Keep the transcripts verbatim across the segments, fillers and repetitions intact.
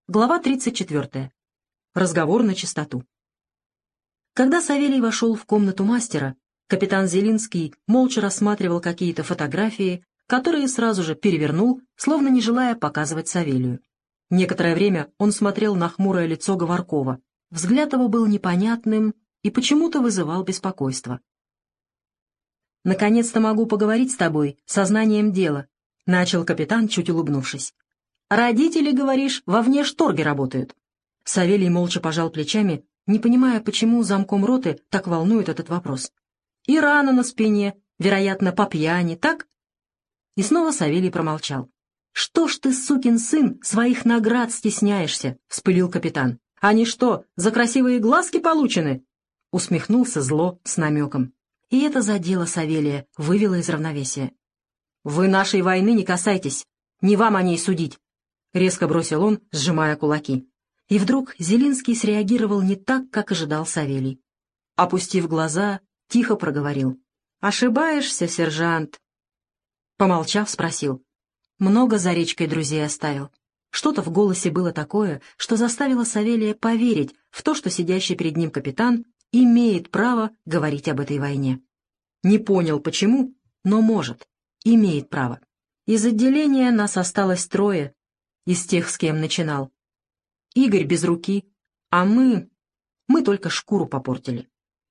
Глава тридцать четвёртая. Разговор на чистоту. Когда Савелий вошел в комнату мастера, капитан Зелинский молча рассматривал какие-то фотографии, которые сразу же перевернул, словно не желая показывать Савелию. Некоторое время он смотрел на хмурое лицо Говоркова. Взгляд его был непонятным и почему-то вызывал беспокойство. «Наконец-то могу поговорить с тобой сознанием дела», — начал капитан, чуть улыбнувшись. «Родители, говоришь, во внешторге работают». Савелий молча пожал плечами, не понимая, почему замком роты так волнует этот вопрос. «И рана на спине, вероятно, по пьяни, так?» И снова Савелий промолчал. «Что ж ты, сукин сын, своих наград стесняешься?» — вспылил капитан. «Они что, за красивые глазки получены?» Усмехнулся зло с намеком. И это задело Савелия, вывело из равновесия. «Вы нашей войны не касайтесь, не вам о ней судить», — резко бросил он, сжимая кулаки. И вдруг Зелинский среагировал не так, как ожидал Савелий. Опустив глаза, тихо проговорил. «Ошибаешься, сержант?» Помолчав, спросил. «Много за речкой друзей оставил?» Что-то в голосе было такое, что заставило Савелия поверить в то, что сидящий перед ним капитан имеет право говорить об этой войне. Не понял, почему, но может, имеет право. Из отделения нас осталось трое, из тех, с кем начинал. Игорь без руки, а мы... мы только шкуру попортили.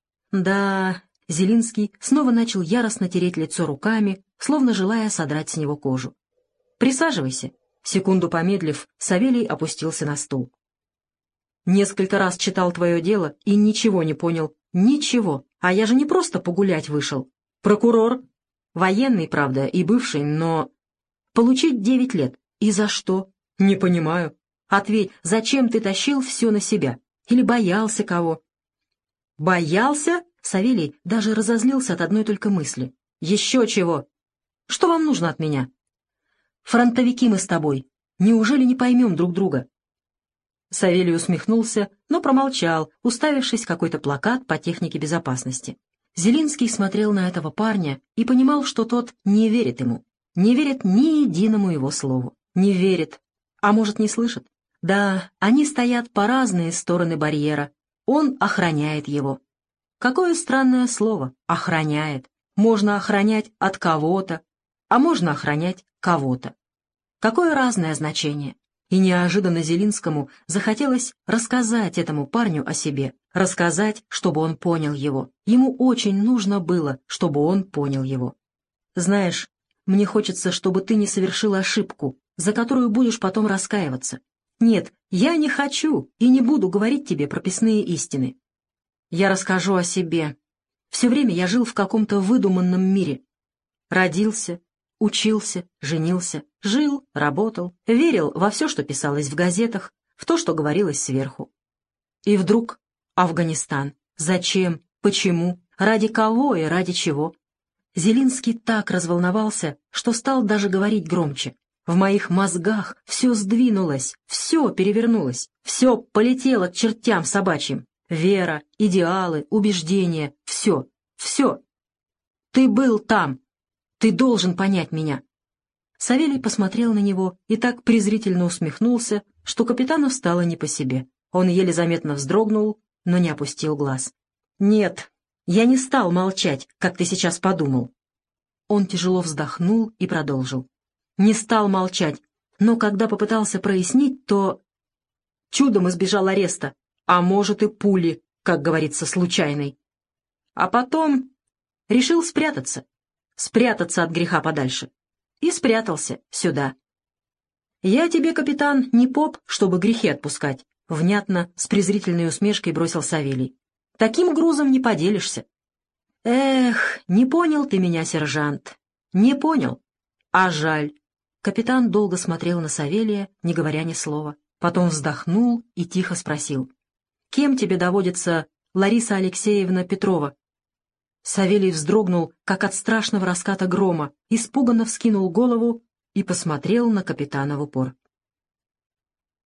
Да, Зелинский снова начал яростно тереть лицо руками, словно желая содрать с него кожу. «Присаживайся». Секунду помедлив, Савелий опустился на стул. «Несколько раз читал твое дело и ничего не понял. Ничего. А я же не просто погулять вышел. Прокурор. Военный, правда, и бывший, но... Получить девять лет. И за что? Не понимаю. Ответь, зачем ты тащил все на себя? Или боялся кого?» «Боялся?» Савелий даже разозлился от одной только мысли. «Еще чего? Что вам нужно от меня?» «Фронтовики мы с тобой. Неужели не поймем друг друга?» Савелий усмехнулся, но промолчал, уставившись в какой-то плакат по технике безопасности. Зелинский смотрел на этого парня и понимал, что тот не верит ему, не верит ни единому его слову, не верит, а может, не слышит. Да, они стоят по разные стороны барьера, он охраняет его. Какое странное слово «охраняет». Можно охранять от кого-то, а можно охранять кого-то. Какое разное значение. И неожиданно Зелинскому захотелось рассказать этому парню о себе, рассказать, чтобы он понял его. Ему очень нужно было, чтобы он понял его. «Знаешь, мне хочется, чтобы ты не совершил ошибку, за которую будешь потом раскаиваться. Нет, я не хочу и не буду говорить тебе прописные истины. Я расскажу о себе. Все время я жил в каком-то выдуманном мире. Родился, учился, женился, жил, работал, верил во все, что писалось в газетах, в то, что говорилось сверху. И вдруг Афганистан. Зачем? Почему? Ради кого и ради чего?» Зелинский так разволновался, что стал даже говорить громче. «В моих мозгах все сдвинулось, все перевернулось, все полетело к чертям собачьим. Вера, идеалы, убеждения, все, все. Ты был там. Ты должен понять меня». Савелий посмотрел на него и так презрительно усмехнулся, что капитану стало не по себе. Он еле заметно вздрогнул, но не опустил глаз. «Нет, я не стал молчать, как ты сейчас подумал». Он тяжело вздохнул и продолжил. «Не стал молчать, но когда попытался прояснить, то чудом избежал ареста, а может и пули, как говорится, случайной. А потом решил спрятаться, спрятаться от греха подальше. И спрятался сюда. Я тебе, капитан, не поп, чтобы грехи отпускать», — внятно, с презрительной усмешкой бросил Савелий. «Таким грузом не поделишься». «Эх, не понял ты меня, сержант, не понял. А жаль». Капитан долго смотрел на Савелия, не говоря ни слова. Потом вздохнул и тихо спросил. «Кем тебе доводится Лариса Алексеевна Петрова?» Савелий вздрогнул, как от страшного раската грома, испуганно вскинул голову и посмотрел на капитана в упор.